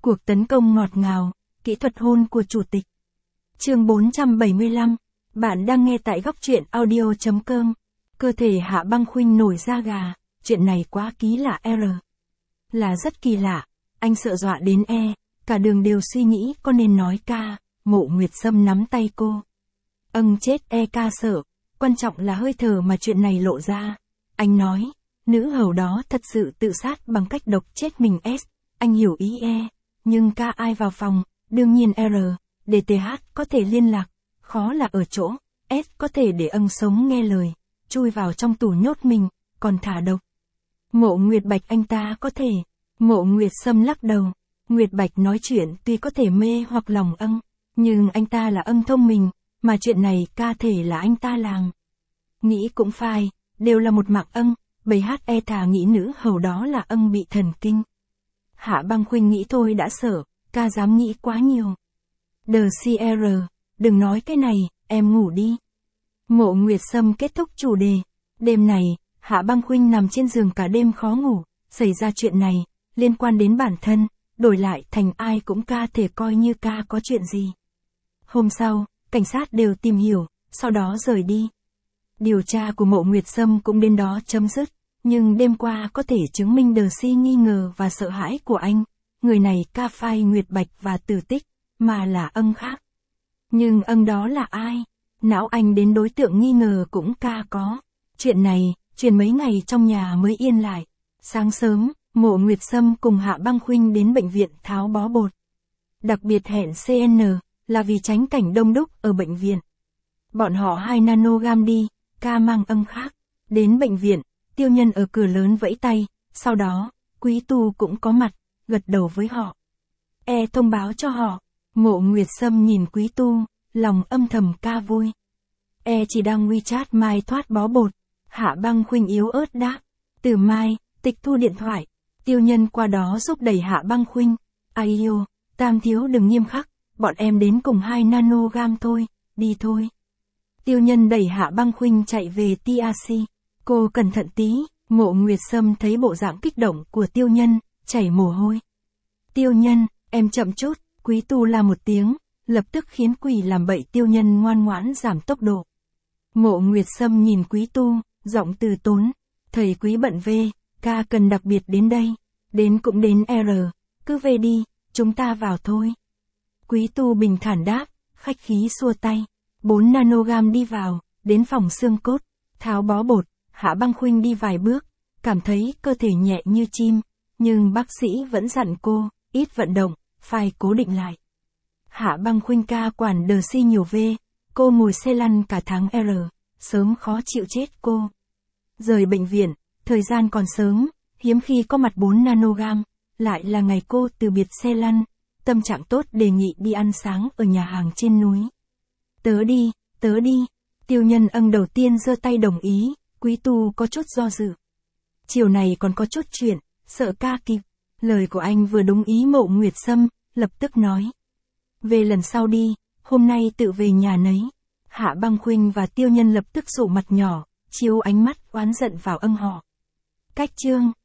Cuộc tấn công ngọt ngào, kỹ thuật hôn của chủ tịch. Chương 475. Bạn đang nghe tại góc truyện audio.com. Cơ thể Hạ Băng Khuynh nổi da gà, chuyện này quá kỳ lạ Là rất kỳ lạ, anh sợ dọa đến cả đường đều suy nghĩ có nên nói ca. Mộ Nguyệt Sâm nắm tay cô. Chết ca sợ, quan trọng là hơi thở mà chuyện này lộ ra. Anh nói, nữ hầu đó thật sự tự sát bằng cách độc chết mình anh hiểu ý nhưng ca ai vào phòng, đương nhiên DTH có thể liên lạc, khó là ở chỗ, có thể để sống nghe lời, chui vào trong tủ nhốt mình, còn thả độc. Mộ Nguyệt Bạch anh ta có thể. Mộ Nguyệt Sâm lắc đầu. Nguyệt Bạch nói chuyện tuy có thể mê hoặc lòng nhưng anh ta là thông minh, mà chuyện này ca thể là anh ta làm. Nghĩ cũng phải, đều là một mạng bầy thà nghĩ nữ hầu đó là bị thần kinh. Hạ Băng Khuynh nghĩ thôi đã sợ, ca dám nghĩ quá nhiều. DCR, đừng nói cái này, em ngủ đi. Mộ Nguyệt Sâm kết thúc chủ đề. Đêm này, Hạ Băng Khuynh nằm trên giường cả đêm khó ngủ, xảy ra chuyện này, liên quan đến bản thân, đổi lại thành ai cũng ca thể coi như ca có chuyện gì. Hôm sau, cảnh sát đều tìm hiểu, sau đó rời đi. Điều tra của Mộ Nguyệt Sâm cũng đến đó chấm dứt, nhưng đêm qua có thể chứng minh nghi ngờ và sợ hãi của anh. Người này ca phai Nguyệt Bạch và Tử Tích, mà là khác. Nhưng đó là ai? Não anh đến đối tượng nghi ngờ cũng ca có. Chuyện này, truyền mấy ngày trong nhà mới yên lại. Sáng sớm, Mộ Nguyệt Sâm cùng Hạ Băng Khuynh đến bệnh viện tháo bó bột. Đặc biệt hẹn CN, là vì tránh cảnh đông đúc ở bệnh viện. Bọn họ 2 nanogam đi, ca mang khác. Đến bệnh viện, Tiêu Nhân ở cửa lớn vẫy tay, sau đó, Quý Tu cũng có mặt, gật đầu với họ. Thông báo cho họ. Mộ Nguyệt Sâm nhìn Quý Tu, lòng âm thầm ca vui. Chỉ đang WeChat mai thoát bó bột. Hạ Băng Khuynh yếu ớt đáp. Từ mai, tịch thu điện thoại. Tiêu Nhân qua đó giúp đẩy Hạ Băng Khuynh. Aiyo, Tam thiếu đừng nghiêm khắc, bọn em đến cùng 2 nanogam thôi, đi thôi. Tiêu Nhân đẩy Hạ Băng Khuynh chạy về TRC. Cô cẩn thận tí. Mộ Nguyệt Sâm thấy bộ dạng kích động của Tiêu Nhân, chảy mồ hôi. Tiêu Nhân, em chậm chút. Quý Tu la một tiếng, lập tức khiến quỷ làm bậy Tiêu Nhân ngoan ngoãn giảm tốc độ. Mộ Nguyệt Sâm nhìn Quý Tu, giọng từ tốn. Thầy Quý bận về, ca cần đặc biệt đến đây. Đến cũng đến cứ về đi, chúng ta vào thôi. Quý Tu bình thản đáp, khách khí xua tay. 4 nanogam đi vào, đến phòng xương cốt, tháo bó bột. Hạ Băng Khuynh đi vài bước, cảm thấy cơ thể nhẹ như chim, nhưng bác sĩ vẫn dặn cô, ít vận động, phải cố định lại. Hạ Băng Khuynh ca quản si nhiều cô ngồi xe lăn cả tháng sớm khó chịu chết cô. Rời bệnh viện, thời gian còn sớm, hiếm khi có mặt 4 nanogam, lại là ngày cô từ biệt xe lăn, tâm trạng tốt đề nghị đi ăn sáng ở nhà hàng trên núi. Tớ đi, Tiêu Nhân đầu tiên giơ tay đồng ý. Quý Tu có chút do dự. Chiều này còn có chút chuyện, sợ ca kịp. Lời của anh vừa đúng ý Mộ Nguyệt Sâm, lập tức nói. Về lần sau đi, hôm nay tự về nhà nấy. Hạ Băng Khuynh và Tiêu Nhân lập tức sụ mặt nhỏ, chiếu ánh mắt oán giận vào họ. Cách chương.